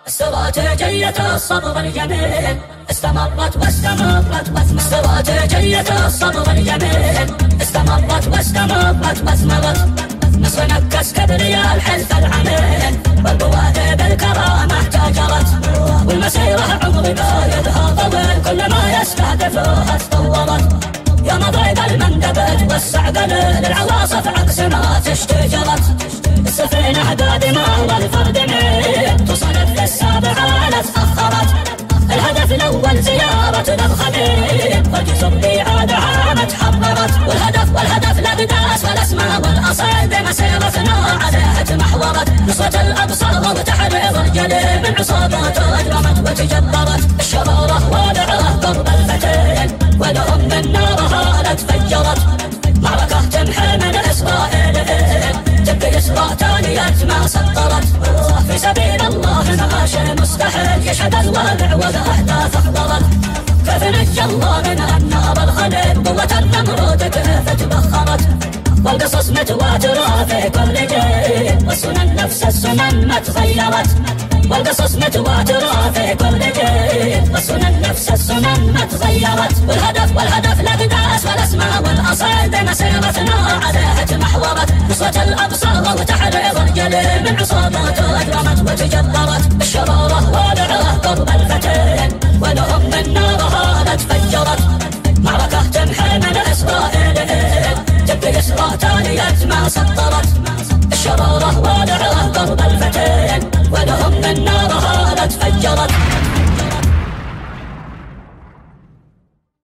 استراتيجية الصبر الجميل استمرت واستمرت استراتيجية الصبر الجميل استمرت واستمرت واثمرت. مصر نكس كبرياء الحلف العميل والبوادي بالكرامة احتجرت. والمسيرة عمر بايدها طويل كلما يستهدفوها تطورت. يا مضيق المندبت والسع قليل العواصف عكسنا تشتجرت. السفينة دادمة والفرد مين تصنف للسابعة لا تأخرت. الهدف الأول زيارة الخليل والجسر بإعادها ما تحررت. والهدف الأقداس والأسماء والأصيل بمسيرتنا عليها تمحورت. نصرة الأبصار وتحرير الجليل من عصاباته أجرمت وتجبرت. الشرارة والعه ضرب الفتيل ولهم من نارها لا تفجرت. معركة تمحي من إسرائيل تبقي إسراء تالية ما سطرت. في سبيل الله ماشي مستحيل يشهد الواقع والأحداث أحضرت. كيف نجى الله من النار الخليل قوة النمرود كيف تبخرت. والقصص متواترة في كل جيل والسنن نفس السنن ما تغيرت. والقصص متواترة في كل جيل والسنن نفس السنن ما تغيرت. والهدف الأقداس والأسماء والأصيل بمسيرتنا عليها تمحورت. نصرة الأبصار وتحرير الجليل من عصاباته أجرمت وتجبرت. الشرارة والعه ضرب الفتيل ولهم من